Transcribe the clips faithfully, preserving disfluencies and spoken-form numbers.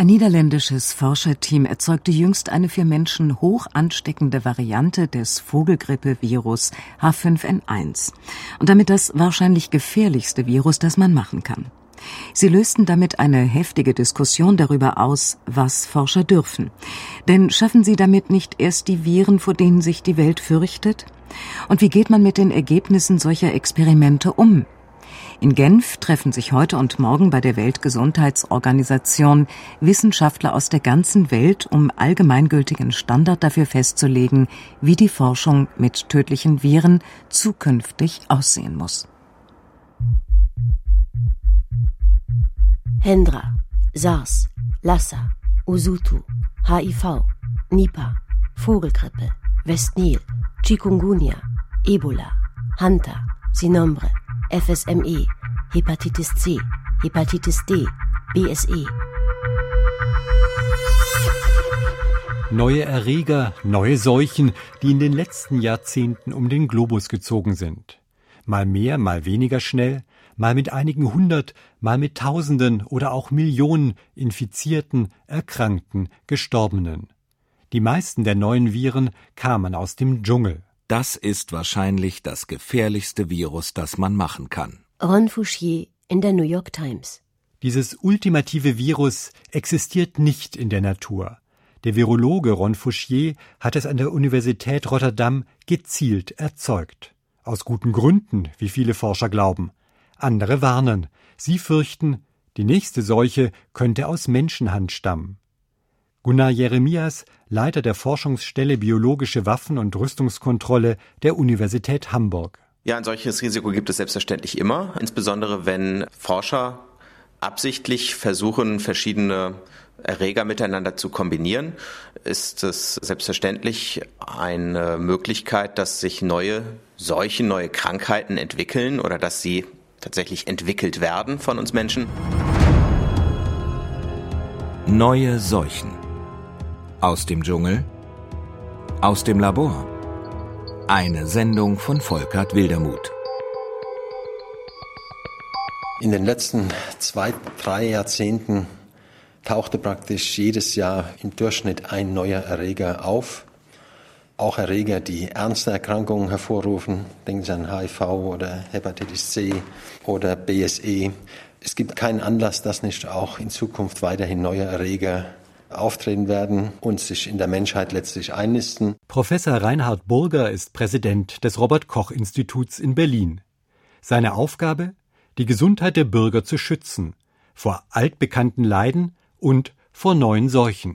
Ein niederländisches Forscherteam erzeugte jüngst eine für Menschen hoch ansteckende Variante des Vogelgrippevirus H fünf N eins und damit das wahrscheinlich gefährlichste Virus, das man machen kann. Sie lösten damit eine heftige Diskussion darüber aus, was Forscher dürfen. Denn schaffen sie damit nicht erst die Viren, vor denen sich die Welt fürchtet? Und wie geht man mit den Ergebnissen solcher Experimente um? In Genf treffen sich heute und morgen bei der Weltgesundheitsorganisation Wissenschaftler aus der ganzen Welt, um allgemeingültigen Standard dafür festzulegen, wie die Forschung mit tödlichen Viren zukünftig aussehen muss. Hendra, SARS, Lassa, Usutu, H I V, Nipah, Vogelgrippe, Westnil, Chikungunya, Ebola, Hanta, Sinombre, F S M E, Hepatitis C, Hepatitis D, B S E. Neue Erreger, neue Seuchen, die in den letzten Jahrzehnten um den Globus gezogen sind. Mal mehr, mal weniger schnell, mal mit einigen hundert, mal mit Tausenden oder auch Millionen Infizierten, Erkrankten, Gestorbenen. Die meisten der neuen Viren kamen aus dem Dschungel. Das ist wahrscheinlich das gefährlichste Virus, das man machen kann. Ron Fouchier in der New York Times. Dieses ultimative Virus existiert nicht in der Natur. Der Virologe Ron Fouchier hat es an der Universität Rotterdam gezielt erzeugt. Aus guten Gründen, wie viele Forscher glauben. Andere warnen. Sie fürchten, die nächste Seuche könnte aus Menschenhand stammen. Gunnar Jeremias, Leiter der Forschungsstelle Biologische Waffen- und Rüstungskontrolle der Universität Hamburg. Ja, ein solches Risiko gibt es selbstverständlich immer, insbesondere wenn Forscher absichtlich versuchen, verschiedene Erreger miteinander zu kombinieren, ist es selbstverständlich eine Möglichkeit, dass sich neue Seuchen, neue Krankheiten entwickeln oder dass sie tatsächlich entwickelt werden von uns Menschen. Neue Seuchen. Aus dem Dschungel, aus dem Labor. Eine Sendung von Volkert Wildermuth. In den letzten zwei, drei Jahrzehnten tauchte praktisch jedes Jahr im Durchschnitt ein neuer Erreger auf. Auch Erreger, die ernste Erkrankungen hervorrufen. Denken Sie an H I V oder Hepatitis C oder B S E. Es gibt keinen Anlass, dass nicht auch in Zukunft weiterhin neue Erreger auftreten werden und sich in der Menschheit letztlich einnisten. Professor Reinhard Burger ist Präsident des Robert-Koch-Instituts in Berlin. Seine Aufgabe? Die Gesundheit der Bürger zu schützen. Vor altbekannten Leiden und vor neuen Seuchen.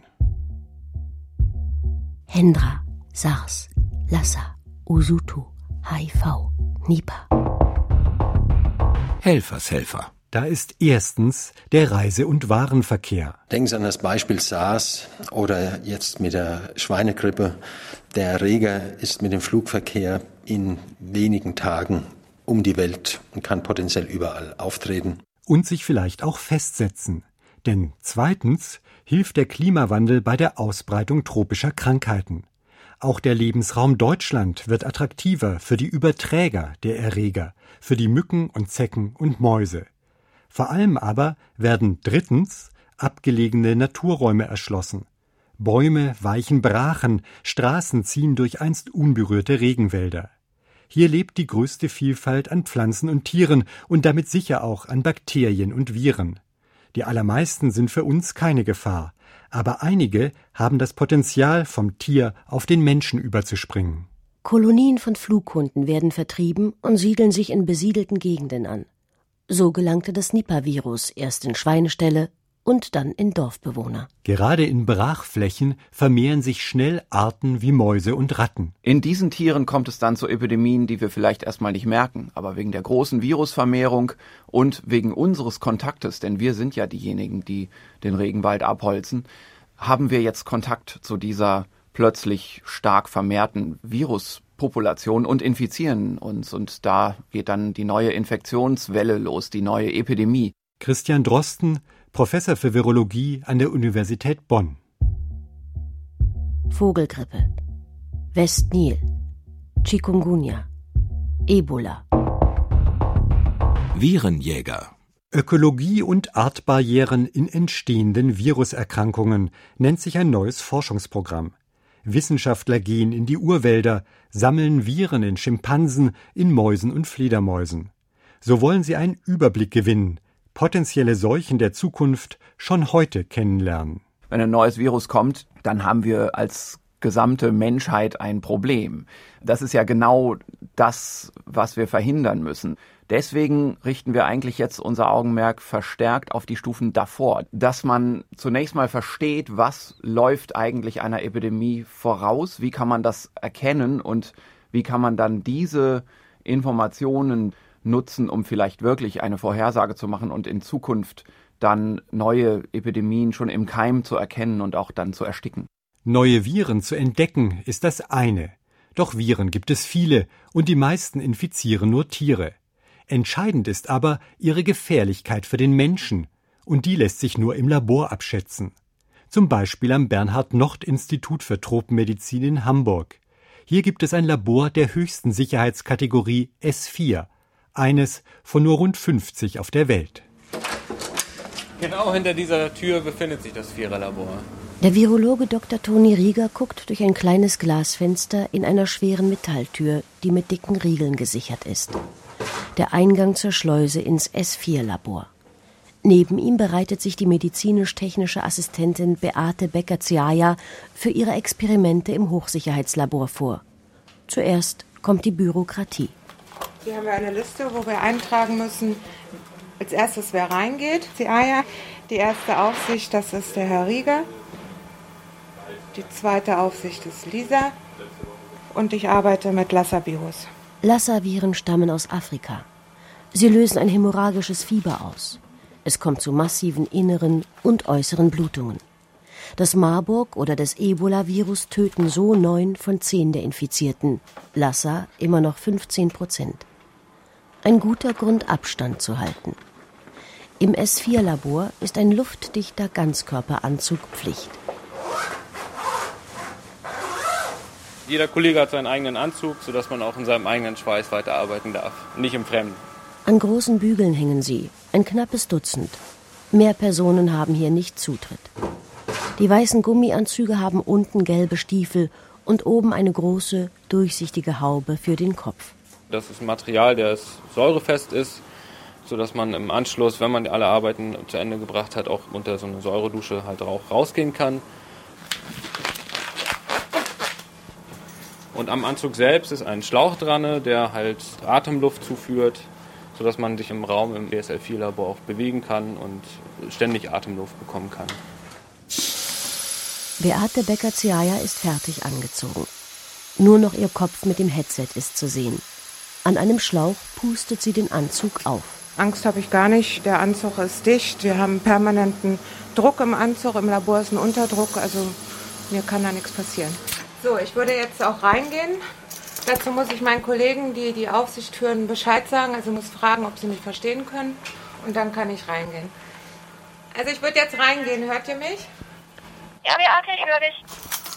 Hendra, SARS, Lassa, Usutu, H I V, Nipah. Helfershelfer. Da ist erstens der Reise- und Warenverkehr. Denken Sie an das Beispiel SARS oder jetzt mit der Schweinegrippe. Der Erreger ist mit dem Flugverkehr in wenigen Tagen um die Welt und kann potenziell überall auftreten. Und sich vielleicht auch festsetzen. Denn zweitens hilft der Klimawandel bei der Ausbreitung tropischer Krankheiten. Auch der Lebensraum Deutschland wird attraktiver für die Überträger der Erreger, für die Mücken und Zecken und Mäuse. Vor allem aber werden drittens abgelegene Naturräume erschlossen. Bäume weichen Brachen, Straßen ziehen durch einst unberührte Regenwälder. Hier lebt die größte Vielfalt an Pflanzen und Tieren und damit sicher auch an Bakterien und Viren. Die allermeisten sind für uns keine Gefahr, aber einige haben das Potenzial, vom Tier auf den Menschen überzuspringen. Kolonien von Flughunden werden vertrieben und siedeln sich in besiedelten Gegenden an. So gelangte das Nipah-Virus erst in Schweineställe und dann in Dorfbewohner. Gerade in Brachflächen vermehren sich schnell Arten wie Mäuse und Ratten. In diesen Tieren kommt es dann zu Epidemien, die wir vielleicht erstmal nicht merken. Aber wegen der großen Virusvermehrung und wegen unseres Kontaktes, denn wir sind ja diejenigen, die den Regenwald abholzen, haben wir jetzt Kontakt zu dieser plötzlich stark vermehrten Viruspopulation und infizieren uns. Und da geht dann die neue Infektionswelle los, die neue Epidemie. Christian Drosten, Professor für Virologie an der Universität Bonn. Vogelgrippe, Westnil, Chikungunya, Ebola. Virenjäger. Ökologie und Artbarrieren in entstehenden Viruserkrankungen nennt sich ein neues Forschungsprogramm. Wissenschaftler gehen in die Urwälder, sammeln Viren in Schimpansen, in Mäusen und Fledermäusen. So wollen sie einen Überblick gewinnen, potenzielle Seuchen der Zukunft schon heute kennenlernen. Wenn ein neues Virus kommt, dann haben wir als gesamte Menschheit ein Problem. Das ist ja genau das, was wir verhindern müssen. Deswegen richten wir eigentlich jetzt unser Augenmerk verstärkt auf die Stufen davor, dass man zunächst mal versteht, was läuft eigentlich einer Epidemie voraus, wie kann man das erkennen und wie kann man dann diese Informationen nutzen, um vielleicht wirklich eine Vorhersage zu machen und in Zukunft dann neue Epidemien schon im Keim zu erkennen und auch dann zu ersticken. Neue Viren zu entdecken ist das eine. Doch Viren gibt es viele und die meisten infizieren nur Tiere. Entscheidend ist aber ihre Gefährlichkeit für den Menschen und die lässt sich nur im Labor abschätzen. Zum Beispiel am Bernhard-Nocht-Institut für Tropenmedizin in Hamburg. Hier gibt es ein Labor der höchsten Sicherheitskategorie S vier, eines von nur rund fünfzig auf der Welt. Genau hinter dieser Tür befindet sich das Viererlabor. Der Virologe Doktor Toni Rieger guckt durch ein kleines Glasfenster in einer schweren Metalltür, die mit dicken Riegeln gesichert ist. Der Eingang zur Schleuse ins S vier Labor. Neben ihm bereitet sich die medizinisch-technische Assistentin Beate Becker-Ziaja für ihre Experimente im Hochsicherheitslabor vor. Zuerst kommt die Bürokratie. Hier haben wir eine Liste, wo wir eintragen müssen, als erstes wer reingeht. Ziaja. Die erste Aufsicht, das ist der Herr Rieger. Die zweite Aufsicht ist Lisa. Und ich arbeite mit Lassa-Virus. Lassa-Viren stammen aus Afrika. Sie lösen ein hämorrhagisches Fieber aus. Es kommt zu massiven inneren und äußeren Blutungen. Das Marburg- oder das Ebola-Virus töten so neun von zehn der Infizierten. Lassa immer noch fünfzehn Prozent. Ein guter Grund, Abstand zu halten. Im S vier Labor ist ein luftdichter Ganzkörperanzug Pflicht. Jeder Kollege hat seinen eigenen Anzug, sodass man auch in seinem eigenen Schweiß weiterarbeiten darf, nicht im Fremden. An großen Bügeln hängen sie, ein knappes Dutzend. Mehr Personen haben hier nicht Zutritt. Die weißen Gummianzüge haben unten gelbe Stiefel und oben eine große, durchsichtige Haube für den Kopf. Das ist ein Material, das säurefest ist, sodass man im Anschluss, wenn man alle Arbeiten zu Ende gebracht hat, auch unter so einer Säuredusche halt auch rausgehen kann. Und am Anzug selbst ist ein Schlauch dran, der halt Atemluft zuführt, sodass man sich im Raum im B S L vier Labor auch bewegen kann und ständig Atemluft bekommen kann. Beate Becker-Ziaja ist fertig angezogen. Nur noch ihr Kopf mit dem Headset ist zu sehen. An einem Schlauch pustet sie den Anzug auf. Angst habe ich gar nicht. Der Anzug ist dicht. Wir haben permanenten Druck im Anzug. Im Labor ist ein Unterdruck. Also mir kann da nichts passieren. So, ich würde jetzt auch reingehen. Dazu muss ich meinen Kollegen, die die Aufsicht führen, Bescheid sagen. Also muss fragen, ob sie mich verstehen können. Und dann kann ich reingehen. Also ich würde jetzt reingehen. Hört ihr mich? Ja, Beate, ich höre dich.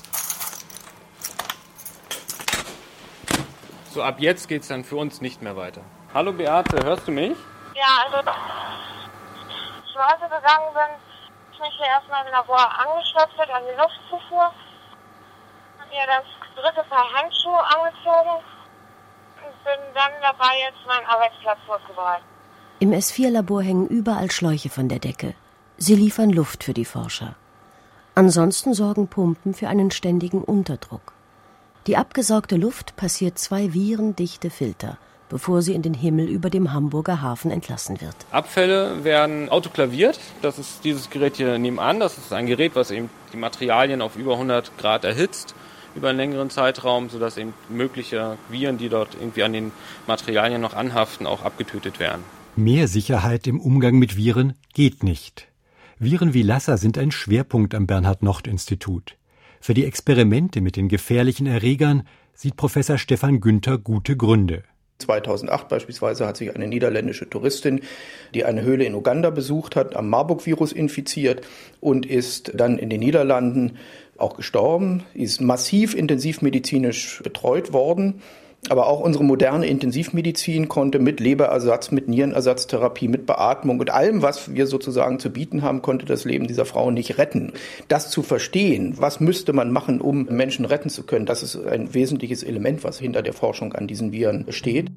So, ab jetzt geht's dann für uns nicht mehr weiter. Hallo Beate, hörst du mich? Ja, also ich heute gegangen bin, ich mich hier erstmal im Labor angestöpselt an die Luftzufuhr. Mir das dritte Paar Handschuhe angezogen und bin dann dabei, jetzt meinen Arbeitsplatz vorzubereiten. Im S vier Labor hängen überall Schläuche von der Decke. Sie liefern Luft für die Forscher. Ansonsten sorgen Pumpen für einen ständigen Unterdruck. Die abgesaugte Luft passiert zwei virendichte Filter, bevor sie in den Himmel über dem Hamburger Hafen entlassen wird. Abfälle werden autoklaviert. Das ist dieses Gerät hier nebenan. Das ist ein Gerät, was eben die Materialien auf über hundert Grad erhitzt über einen längeren Zeitraum, sodass eben mögliche Viren, die dort irgendwie an den Materialien noch anhaften, auch abgetötet werden. Mehr Sicherheit im Umgang mit Viren geht nicht. Viren wie Lassa sind ein Schwerpunkt am Bernhard-Nocht-Institut. Für die Experimente mit den gefährlichen Erregern sieht Professor Stefan Günther gute Gründe. zweitausendacht beispielsweise hat sich eine niederländische Touristin, die eine Höhle in Uganda besucht hat, am Marburg-Virus infiziert und ist dann in den Niederlanden auch gestorben, ist massiv intensivmedizinisch betreut worden. Aber auch unsere moderne Intensivmedizin konnte mit Leberersatz, mit Nierenersatztherapie, mit Beatmung und allem, was wir sozusagen zu bieten haben, konnte das Leben dieser Frau nicht retten. Das zu verstehen, was müsste man machen, um Menschen retten zu können, das ist ein wesentliches Element, was hinter der Forschung an diesen Viren steht.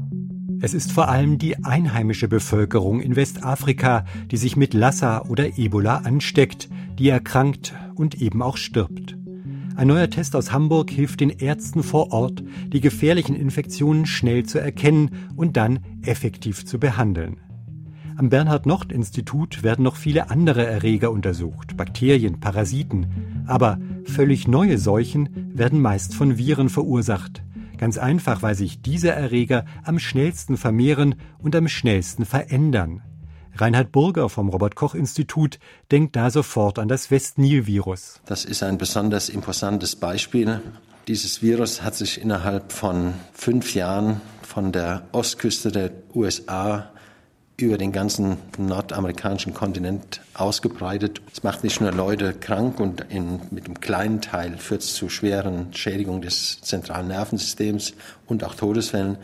Es ist vor allem die einheimische Bevölkerung in Westafrika, die sich mit Lassa oder Ebola ansteckt, die erkrankt und eben auch stirbt. Ein neuer Test aus Hamburg hilft den Ärzten vor Ort, die gefährlichen Infektionen schnell zu erkennen und dann effektiv zu behandeln. Am Bernhard-Nocht-Institut werden noch viele andere Erreger untersucht, Bakterien, Parasiten. Aber völlig neue Seuchen werden meist von Viren verursacht. Ganz einfach, weil sich diese Erreger am schnellsten vermehren und am schnellsten verändern. Reinhard Burger vom Robert-Koch-Institut denkt da sofort an das West-Nil-Virus. Das ist ein besonders imposantes Beispiel. Dieses Virus hat sich innerhalb von fünf Jahren von der Ostküste der U S A über den ganzen nordamerikanischen Kontinent ausgebreitet. Es macht nicht nur Leute krank und in, mit einem kleinen Teil führt es zu schweren Schädigungen des zentralen Nervensystems und auch Todesfällen.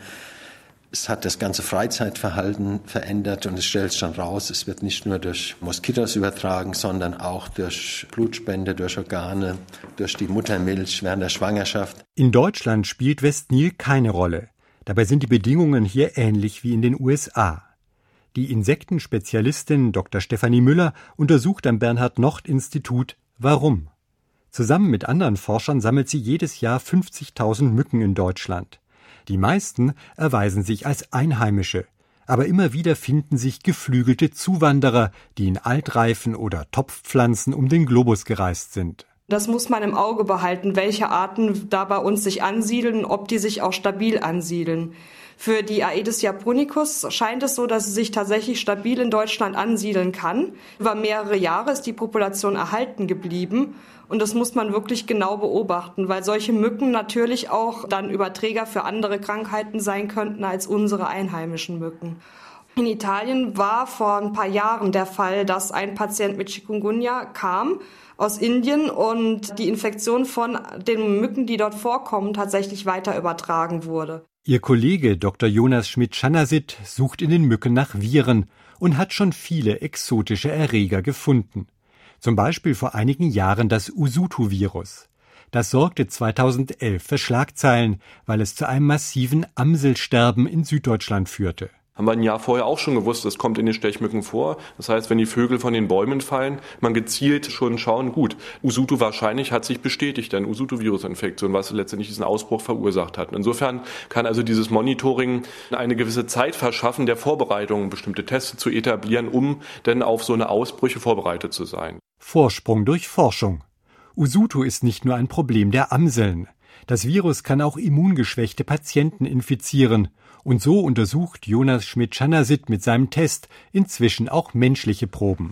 Es hat das ganze Freizeitverhalten verändert und es stellt schon raus, es wird nicht nur durch Moskitos übertragen, sondern auch durch Blutspende, durch Organe, durch die Muttermilch während der Schwangerschaft. In Deutschland spielt West-Nil keine Rolle. Dabei sind die Bedingungen hier ähnlich wie in den U S A. Die Insektenspezialistin Doktor Stefanie Müller untersucht am Bernhard-Nocht-Institut, warum. Zusammen mit anderen Forschern sammelt sie jedes Jahr fünfzigtausend Mücken in Deutschland. Die meisten erweisen sich als Einheimische, aber immer wieder finden sich geflügelte Zuwanderer, die in Altreifen oder Topfpflanzen um den Globus gereist sind. Das muss man im Auge behalten, welche Arten da bei uns sich ansiedeln, ob die sich auch stabil ansiedeln. Für die Aedes japonicus scheint es so, dass sie sich tatsächlich stabil in Deutschland ansiedeln kann. Über mehrere Jahre ist die Population erhalten geblieben. Und das muss man wirklich genau beobachten, weil solche Mücken natürlich auch dann Überträger für andere Krankheiten sein könnten als unsere einheimischen Mücken. In Italien war vor ein paar Jahren der Fall, dass ein Patient mit Chikungunya kam aus Indien und die Infektion von den Mücken, die dort vorkommen, tatsächlich weiter übertragen wurde. Ihr Kollege Doktor Jonas Schmidt-Schanasit sucht in den Mücken nach Viren und hat schon viele exotische Erreger gefunden. Zum Beispiel vor einigen Jahren das Usutu-Virus. Das sorgte zweitausendelf für Schlagzeilen, weil es zu einem massiven Amselsterben in Süddeutschland führte. Haben wir ein Jahr vorher auch schon gewusst, es kommt in den Stechmücken vor. Das heißt, wenn die Vögel von den Bäumen fallen, man gezielt schon schauen, gut, Usutu wahrscheinlich hat sich bestätigt, eine Usutu-Virusinfektion, was letztendlich diesen Ausbruch verursacht hat. Insofern kann also dieses Monitoring eine gewisse Zeit verschaffen, der Vorbereitung, bestimmte Tests zu etablieren, um dann auf so eine Ausbrüche vorbereitet zu sein. Vorsprung durch Forschung. Usutu ist nicht nur ein Problem der Amseln. Das Virus kann auch immungeschwächte Patienten infizieren. Und so untersucht Jonas Schmidt-Schanasit mit seinem Test inzwischen auch menschliche Proben.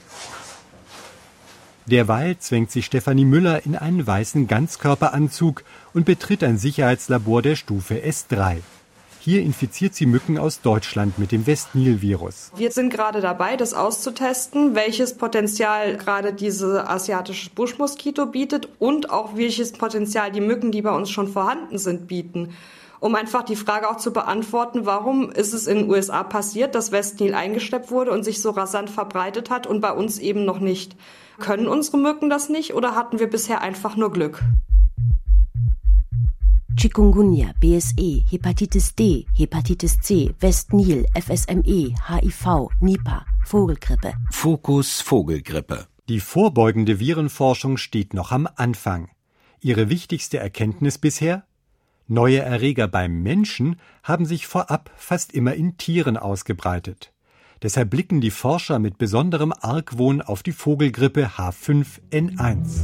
Derweil zwängt sich Stefanie Müller in einen weißen Ganzkörperanzug und betritt ein Sicherheitslabor der Stufe S drei. Hier infiziert sie Mücken aus Deutschland mit dem West-Nil-Virus. Wir sind gerade dabei, das auszutesten, welches Potenzial gerade diese asiatische Buschmoskito bietet und auch welches Potenzial die Mücken, die bei uns schon vorhanden sind, bieten. Um einfach die Frage auch zu beantworten, warum ist es in den U S A passiert, dass West-Nil eingeschleppt wurde und sich so rasant verbreitet hat und bei uns eben noch nicht. Können unsere Mücken das nicht oder hatten wir bisher einfach nur Glück? Chikungunya, B S E, Hepatitis D, Hepatitis C, West-Nil, F S M E, H I V, Nipah, Vogelgrippe. Fokus Vogelgrippe. Die vorbeugende Virenforschung steht noch am Anfang. Ihre wichtigste Erkenntnis bisher? Neue Erreger beim Menschen haben sich vorab fast immer in Tieren ausgebreitet. Deshalb blicken die Forscher mit besonderem Argwohn auf die Vogelgrippe H fünf N eins.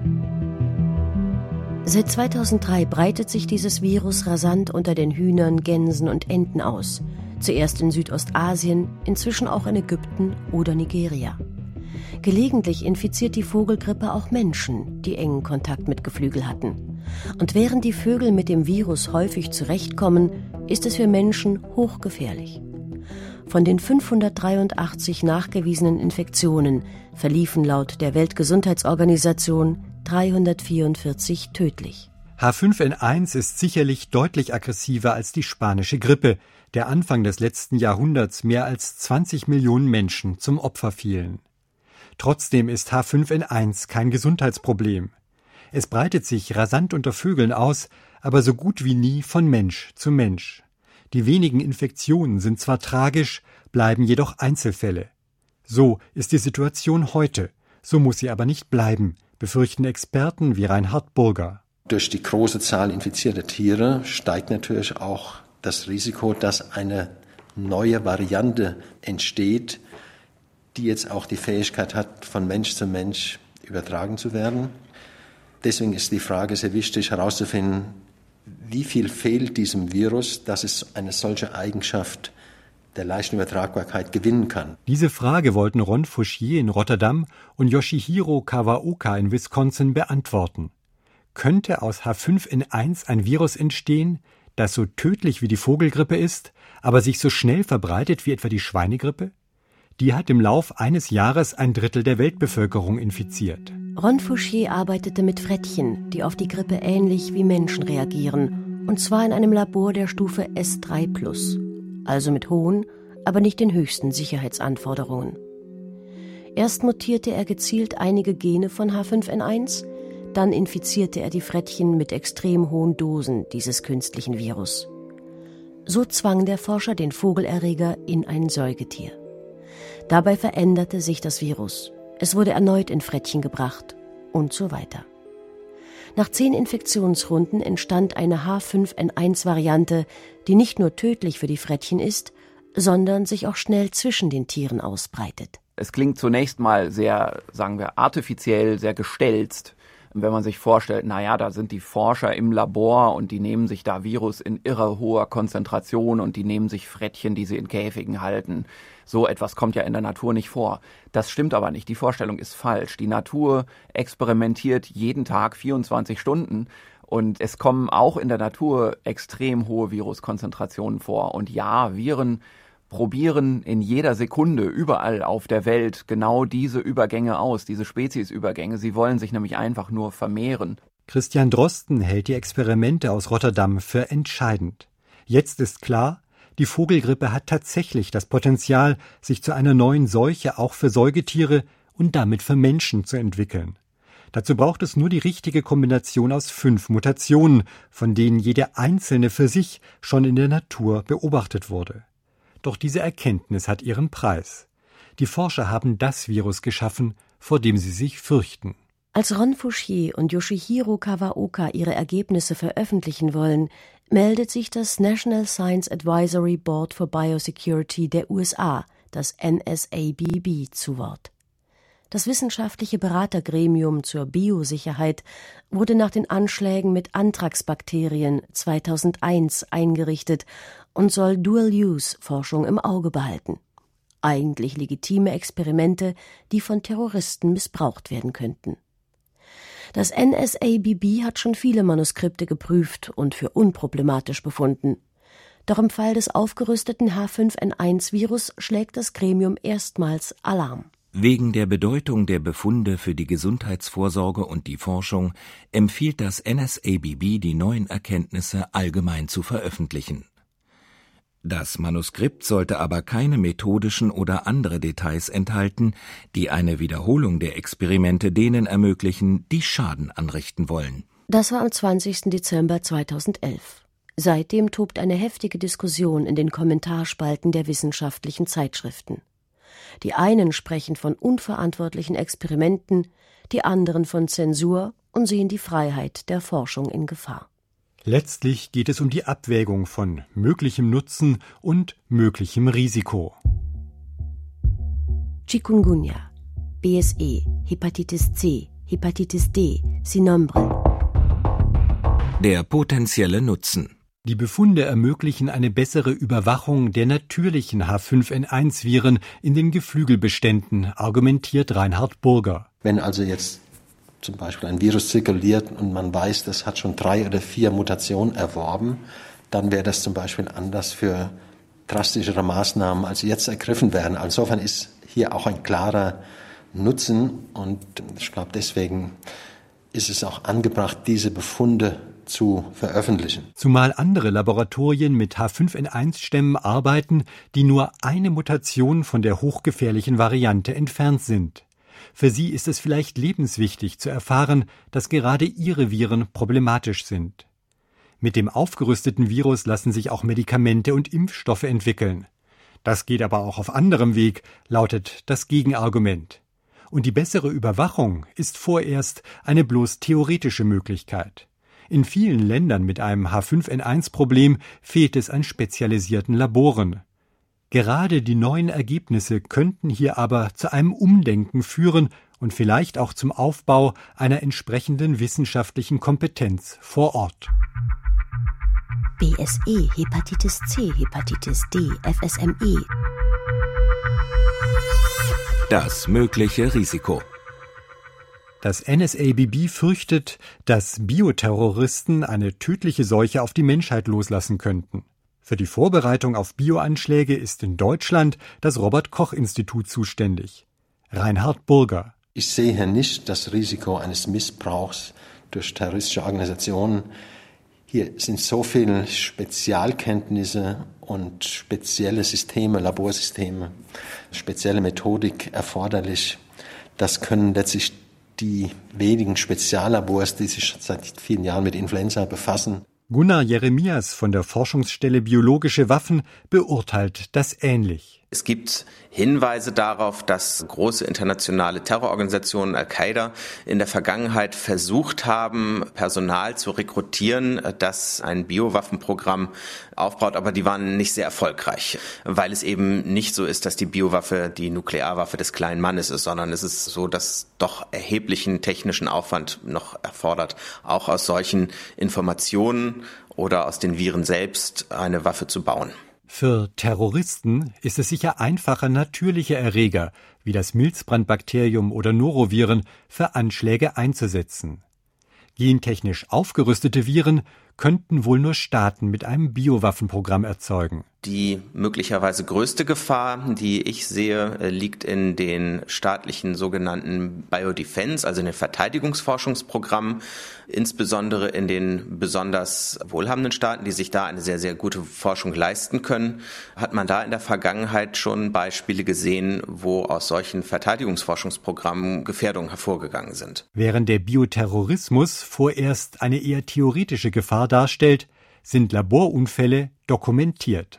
Seit zweitausenddrei breitet sich dieses Virus rasant unter den Hühnern, Gänsen und Enten aus. Zuerst in Südostasien, inzwischen auch in Ägypten oder Nigeria. Gelegentlich infiziert die Vogelgrippe auch Menschen, die engen Kontakt mit Geflügel hatten. Und während die Vögel mit dem Virus häufig zurechtkommen, ist es für Menschen hochgefährlich. Von den fünfhundertdreiundachtzig nachgewiesenen Infektionen verliefen laut der Weltgesundheitsorganisation dreihundertvierundvierzig tödlich. H fünf N eins ist sicherlich deutlich aggressiver als die spanische Grippe, der Anfang des letzten Jahrhunderts mehr als zwanzig Millionen Menschen zum Opfer fielen. Trotzdem ist H fünf N eins kein Gesundheitsproblem. Es breitet sich rasant unter Vögeln aus, aber so gut wie nie von Mensch zu Mensch. Die wenigen Infektionen sind zwar tragisch, bleiben jedoch Einzelfälle. So ist die Situation heute, so muss sie aber nicht bleiben, befürchten Experten wie Reinhard Burger. Durch die große Zahl infizierter Tiere steigt natürlich auch das Risiko, dass eine neue Variante entsteht, die jetzt auch die Fähigkeit hat, von Mensch zu Mensch übertragen zu werden. Deswegen ist die Frage sehr wichtig herauszufinden, wie viel fehlt diesem Virus, dass es eine solche Eigenschaft der leichten Übertragbarkeit gewinnen kann. Diese Frage wollten Ron Fouchier in Rotterdam und Yoshihiro Kawaoka in Wisconsin beantworten. Könnte aus H fünf N eins ein Virus entstehen, das so tödlich wie die Vogelgrippe ist, aber sich so schnell verbreitet wie etwa die Schweinegrippe? Die hat im Lauf eines Jahres ein Drittel der Weltbevölkerung infiziert. Ron Fouchier arbeitete mit Frettchen, die auf die Grippe ähnlich wie Menschen reagieren, und zwar in einem Labor der Stufe S drei plus, also mit hohen, aber nicht den höchsten Sicherheitsanforderungen. Erst mutierte er gezielt einige Gene von H fünf N eins, dann infizierte er die Frettchen mit extrem hohen Dosen dieses künstlichen Virus. So zwang der Forscher den Vogelerreger in ein Säugetier. Dabei veränderte sich das Virus. Es wurde erneut in Frettchen gebracht und so weiter. Nach zehn Infektionsrunden entstand eine H fünf N eins Variante, die nicht nur tödlich für die Frettchen ist, sondern sich auch schnell zwischen den Tieren ausbreitet. Es klingt zunächst mal sehr, sagen wir, artifiziell, sehr gestelzt. Wenn man sich vorstellt, naja, da sind die Forscher im Labor und die nehmen sich da Virus in irre hoher Konzentration und die nehmen sich Frettchen, die sie in Käfigen halten. So etwas kommt ja in der Natur nicht vor. Das stimmt aber nicht. Die Vorstellung ist falsch. Die Natur experimentiert jeden Tag vierundzwanzig Stunden und es kommen auch in der Natur extrem hohe Viruskonzentrationen vor. Und ja, Viren probieren in jeder Sekunde überall auf der Welt genau diese Übergänge aus, diese Speziesübergänge. Sie wollen sich nämlich einfach nur vermehren. Christian Drosten hält die Experimente aus Rotterdam für entscheidend. Jetzt ist klar, die Vogelgrippe hat tatsächlich das Potenzial, sich zu einer neuen Seuche auch für Säugetiere und damit für Menschen zu entwickeln. Dazu braucht es nur die richtige Kombination aus fünf Mutationen, von denen jede einzelne für sich schon in der Natur beobachtet wurde. Doch diese Erkenntnis hat ihren Preis. Die Forscher haben das Virus geschaffen, vor dem sie sich fürchten. Als Ron Fouchier und Yoshihiro Kawaoka ihre Ergebnisse veröffentlichen wollen, meldet sich das National Science Advisory Board for Biosecurity der U S A, das N S A B B, zu Wort. Das wissenschaftliche Beratergremium zur Biosicherheit wurde nach den Anschlägen mit Anthrax-Bakterien zweitausendeins eingerichtet und soll Dual-Use-Forschung im Auge behalten. Eigentlich legitime Experimente, die von Terroristen missbraucht werden könnten. Das N S A B B hat schon viele Manuskripte geprüft und für unproblematisch befunden. Doch im Fall des aufgerüsteten H fünf N eins Virus schlägt das Gremium erstmals Alarm. Wegen der Bedeutung der Befunde für die Gesundheitsvorsorge und die Forschung empfiehlt das N S A B B, die neuen Erkenntnisse allgemein zu veröffentlichen. Das Manuskript sollte aber keine methodischen oder andere Details enthalten, die eine Wiederholung der Experimente denen ermöglichen, die Schaden anrichten wollen. Das war am zwanzigsten Dezember zweitausendelf. Seitdem tobt eine heftige Diskussion in den Kommentarspalten der wissenschaftlichen Zeitschriften. Die einen sprechen von unverantwortlichen Experimenten, die anderen von Zensur und sehen die Freiheit der Forschung in Gefahr. Letztlich geht es um die Abwägung von möglichem Nutzen und möglichem Risiko. Chikungunya, B S E, Hepatitis C, Hepatitis D, Sinombre. Der potenzielle Nutzen. Die Befunde ermöglichen eine bessere Überwachung der natürlichen H fünf N eins Viren in den Geflügelbeständen, argumentiert Reinhard Burger. Wenn also jetzt zum Beispiel ein Virus zirkuliert und man weiß, das hat schon drei oder vier Mutationen erworben, dann wäre das zum Beispiel Anlass für drastischere Maßnahmen, als jetzt ergriffen werden. Insofern ist hier auch ein klarer Nutzen und ich glaube, deswegen ist es auch angebracht, diese Befunde zu veröffentlichen. Zumal andere Laboratorien mit H fünf N eins Stämmen arbeiten, die nur eine Mutation von der hochgefährlichen Variante entfernt sind. Für sie ist es vielleicht lebenswichtig zu erfahren, dass gerade ihre Viren problematisch sind. Mit dem aufgerüsteten Virus lassen sich auch Medikamente und Impfstoffe entwickeln. Das geht aber auch auf anderem Weg, lautet das Gegenargument. Und die bessere Überwachung ist vorerst eine bloß theoretische Möglichkeit. In vielen Ländern mit einem H fünf N eins Problem fehlt es an spezialisierten Laboren. Gerade die neuen Ergebnisse könnten hier aber zu einem Umdenken führen und vielleicht auch zum Aufbau einer entsprechenden wissenschaftlichen Kompetenz vor Ort. B S E, Hepatitis C, Hepatitis D, F S M E. Das mögliche Risiko. Das N S A B B fürchtet, dass Bioterroristen eine tödliche Seuche auf die Menschheit loslassen könnten. Für die Vorbereitung auf Bioanschläge ist in Deutschland das Robert-Koch-Institut zuständig. Reinhard Burger. Ich sehe hier nicht das Risiko eines Missbrauchs durch terroristische Organisationen. Hier sind so viele Spezialkenntnisse und spezielle Systeme, Laborsysteme, spezielle Methodik erforderlich. Das können letztlich die wenigen Speziallabors, die sich seit vielen Jahren mit Influenza befassen. Gunnar Jeremias von der Forschungsstelle Biologische Waffen beurteilt das ähnlich. Es gibt Hinweise darauf, dass große internationale Terrororganisationen Al-Qaida in der Vergangenheit versucht haben, Personal zu rekrutieren, das ein Biowaffenprogramm aufbaut, aber die waren nicht sehr erfolgreich, weil es eben nicht so ist, dass die Biowaffe die Nuklearwaffe des kleinen Mannes ist, sondern es ist so, dass doch erheblichen technischen Aufwand noch erfordert, auch aus solchen Informationen oder aus den Viren selbst eine Waffe zu bauen. Für Terroristen ist es sicher einfacher, natürliche Erreger wie das Milzbrandbakterium oder Noroviren für Anschläge einzusetzen. Gentechnisch aufgerüstete Viren könnten wohl nur Staaten mit einem Biowaffenprogramm erzeugen. Die möglicherweise größte Gefahr, die ich sehe, liegt in den staatlichen sogenannten Biodefense, also in den Verteidigungsforschungsprogrammen, insbesondere in den besonders wohlhabenden Staaten, die sich da eine sehr, sehr gute Forschung leisten können. Hat man da in der Vergangenheit schon Beispiele gesehen, wo aus solchen Verteidigungsforschungsprogrammen Gefährdungen hervorgegangen sind? Während der Bioterrorismus vorerst eine eher theoretische Gefahr darstellt, sind Laborunfälle dokumentiert.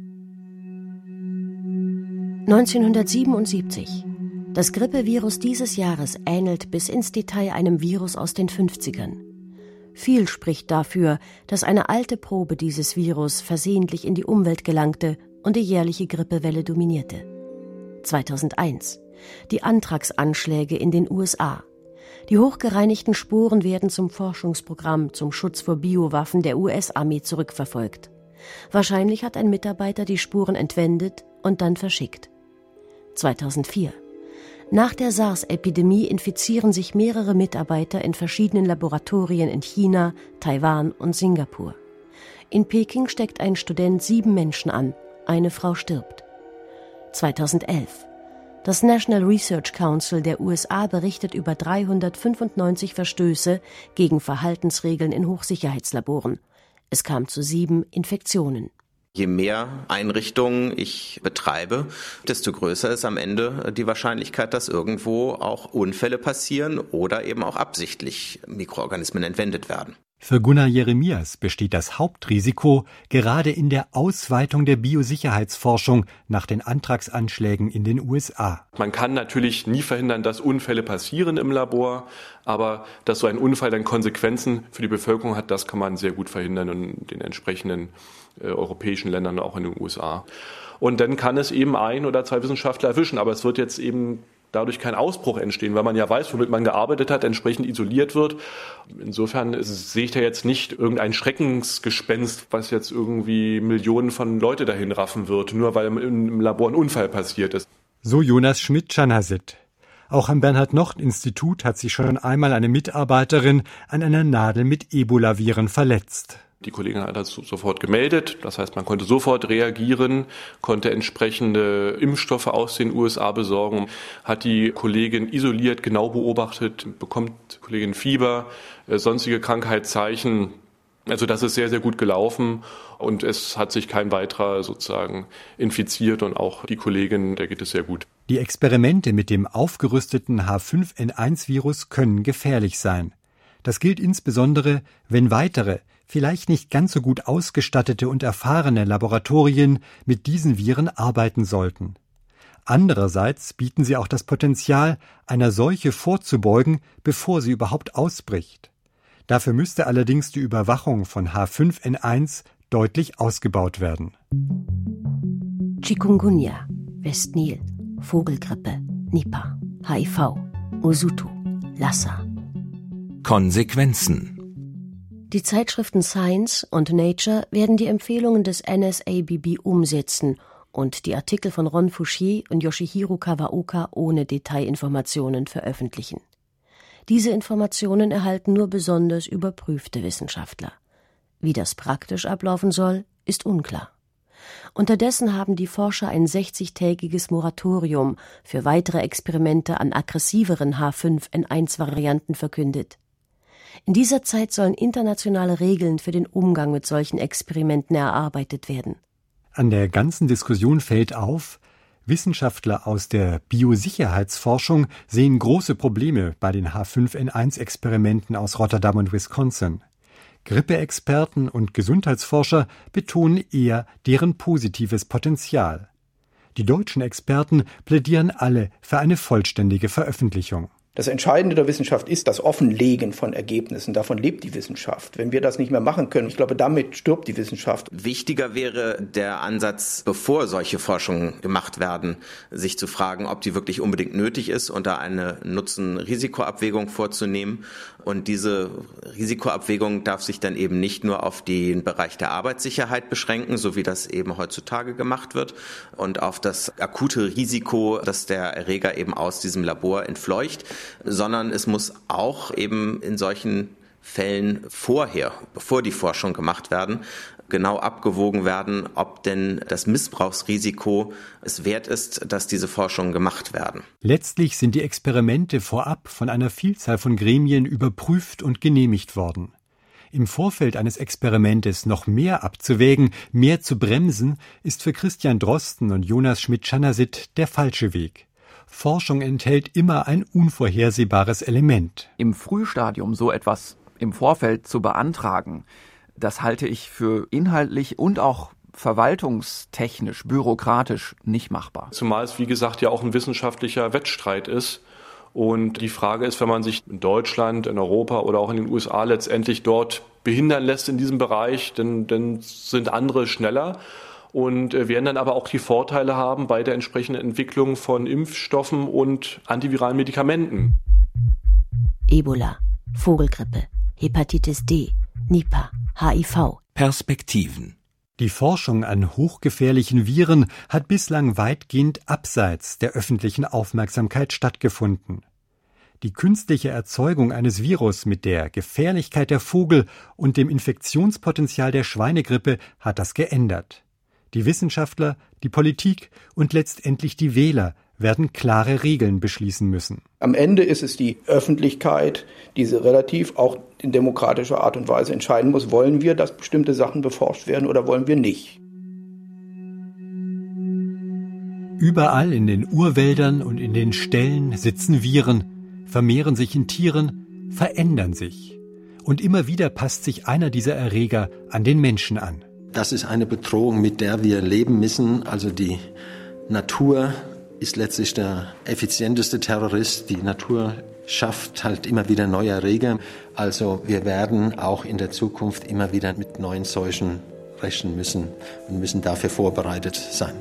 neunzehnhundertsiebenundsiebzig. Das Grippevirus dieses Jahres ähnelt bis ins Detail einem Virus aus den fünfzigern. Viel spricht dafür, dass eine alte Probe dieses Virus versehentlich in die Umwelt gelangte und die jährliche Grippewelle dominierte. zweitausendeins. Die Anthrax-Anschläge in den U S A. Die hochgereinigten Spuren werden zum Forschungsprogramm zum Schutz vor Biowaffen der U S-Armee zurückverfolgt. Wahrscheinlich hat ein Mitarbeiter die Spuren entwendet und dann verschickt. zweitausendvier. Nach der SARS-Epidemie infizieren sich mehrere Mitarbeiter in verschiedenen Laboratorien in China, Taiwan und Singapur. In Peking steckt ein Student sieben Menschen an, eine Frau stirbt. zweitausendelf. Das National Research Council der U S A berichtet über dreihundertfünfundneunzig Verstöße gegen Verhaltensregeln in Hochsicherheitslaboren. Es kam zu sieben Infektionen. Je mehr Einrichtungen ich betreibe, desto größer ist am Ende die Wahrscheinlichkeit, dass irgendwo auch Unfälle passieren oder eben auch absichtlich Mikroorganismen entwendet werden. Für Gunnar Jeremias besteht das Hauptrisiko gerade in der Ausweitung der Biosicherheitsforschung nach den Anthrax-Anschlägen in den U S A. Man kann natürlich nie verhindern, dass Unfälle passieren im Labor, aber dass so ein Unfall dann Konsequenzen für die Bevölkerung hat, das kann man sehr gut verhindern in den entsprechenden äh, europäischen Ländern, auch in den U S A. Und dann kann es eben ein oder zwei Wissenschaftler erwischen, aber es wird jetzt eben dadurch kein Ausbruch entstehen, weil man ja weiß, womit man gearbeitet hat, entsprechend isoliert wird. Insofern ist, sehe ich da jetzt nicht irgendein Schreckensgespenst, was jetzt irgendwie Millionen von Leute dahin raffen wird, nur weil im Labor ein Unfall passiert ist. So Jonas Schmidt-Czanasit. Auch am Bernhard-Nocht-Institut hat sich schon einmal eine Mitarbeiterin an einer Nadel mit Ebola-Viren verletzt. Die Kollegin hat das sofort gemeldet, das heißt, man konnte sofort reagieren, konnte entsprechende Impfstoffe aus den U S A besorgen, hat die Kollegin isoliert, genau beobachtet, bekommt die Kollegin Fieber, äh, sonstige Krankheitszeichen. Also das ist sehr, sehr gut gelaufen und es hat sich kein weiterer sozusagen infiziert und auch die Kollegin, der geht es sehr gut. Die Experimente mit dem aufgerüsteten H fünf N eins Virus können gefährlich sein. Das gilt insbesondere, wenn weitere, vielleicht nicht ganz so gut ausgestattete und erfahrene Laboratorien mit diesen Viren arbeiten sollten. Andererseits bieten sie auch das Potenzial, einer Seuche vorzubeugen, bevor sie überhaupt ausbricht. Dafür müsste allerdings die Überwachung von H fünf N eins deutlich ausgebaut werden. Chikungunya, Westnil, Vogelgrippe, Nipah, H I V, Usutu, Lassa. Konsequenzen. Die Zeitschriften Science und Nature werden die Empfehlungen des N S A B B umsetzen und die Artikel von Ron Fouchier und Yoshihiro Kawaoka ohne Detailinformationen veröffentlichen. Diese Informationen erhalten nur besonders überprüfte Wissenschaftler. Wie das praktisch ablaufen soll, ist unklar. Unterdessen haben die Forscher ein sechzigtägiges Moratorium für weitere Experimente an aggressiveren H fünf N eins Varianten verkündet. In dieser Zeit sollen internationale Regeln für den Umgang mit solchen Experimenten erarbeitet werden. An der ganzen Diskussion fällt auf, Wissenschaftler aus der Biosicherheitsforschung sehen große Probleme bei den H fünf N eins Experimenten aus Rotterdam und Wisconsin. Grippeexperten und Gesundheitsforscher betonen eher deren positives Potenzial. Die deutschen Experten plädieren alle für eine vollständige Veröffentlichung. Das Entscheidende der Wissenschaft ist das Offenlegen von Ergebnissen. Davon lebt die Wissenschaft. Wenn wir das nicht mehr machen können, ich glaube, damit stirbt die Wissenschaft. Wichtiger wäre der Ansatz, bevor solche Forschungen gemacht werden, sich zu fragen, ob die wirklich unbedingt nötig ist und da eine Nutzen-Risiko-Abwägung vorzunehmen. Und diese Risikoabwägung darf sich dann eben nicht nur auf den Bereich der Arbeitssicherheit beschränken, so wie das eben heutzutage gemacht wird, und auf das akute Risiko, dass der Erreger eben aus diesem Labor entfleucht, sondern es muss auch eben in solchen Fällen vorher, bevor die Forschung gemacht werden, genau abgewogen werden, ob denn das Missbrauchsrisiko es wert ist, dass diese Forschungen gemacht werden. Letztlich sind die Experimente vorab von einer Vielzahl von Gremien überprüft und genehmigt worden. Im Vorfeld eines Experimentes noch mehr abzuwägen, mehr zu bremsen, ist für Christian Drosten und Jonas Schmidt-Schanasit der falsche Weg. Forschung enthält immer ein unvorhersehbares Element. Im Frühstadium so etwas im Vorfeld zu beantragen, das halte ich für inhaltlich und auch verwaltungstechnisch, bürokratisch nicht machbar. Zumal es, wie gesagt, ja auch ein wissenschaftlicher Wettstreit ist. Und die Frage ist, wenn man sich in Deutschland, in Europa oder auch in den U S A letztendlich dort behindern lässt in diesem Bereich, dann, dann sind andere schneller und werden dann aber auch die Vorteile haben bei der entsprechenden Entwicklung von Impfstoffen und antiviralen Medikamenten. Ebola, Vogelgrippe, Hepatitis D, Nipah, H I V. Perspektiven. Die Forschung an hochgefährlichen Viren hat bislang weitgehend abseits der öffentlichen Aufmerksamkeit stattgefunden. Die künstliche Erzeugung eines Virus mit der Gefährlichkeit der Vogel und dem Infektionspotenzial der Schweinegrippe hat das geändert. Die Wissenschaftler, die Politik und letztendlich die Wähler werden klare Regeln beschließen müssen. Am Ende ist es die Öffentlichkeit, die relativ auch in demokratischer Art und Weise entscheiden muss, wollen wir, dass bestimmte Sachen beforscht werden oder wollen wir nicht. Überall in den Urwäldern und in den Ställen sitzen Viren, vermehren sich in Tieren, verändern sich. Und immer wieder passt sich einer dieser Erreger an den Menschen an. Das ist eine Bedrohung, mit der wir leben müssen. Also die Natur ist letztlich der effizienteste Terrorist. Die Natur schafft halt immer wieder neue Erreger. Also wir werden auch in der Zukunft immer wieder mit neuen Seuchen rechnen müssen und müssen dafür vorbereitet sein.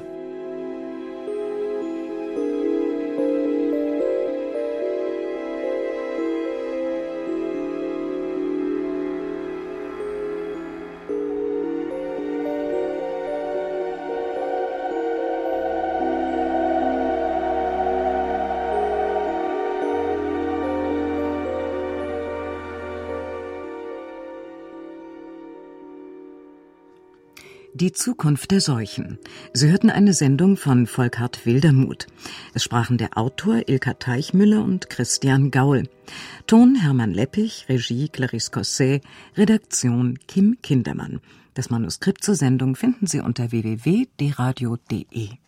Die Zukunft der Seuchen. Sie hörten eine Sendung von Volkart Wildermuth. Es sprachen der Autor Ilka Teichmüller und Christian Gaul. Ton Hermann Leppich, Regie Clarisse Cosset, Redaktion Kim Kindermann. Das Manuskript zur Sendung finden Sie unter w w w punkt d radio punkt d e.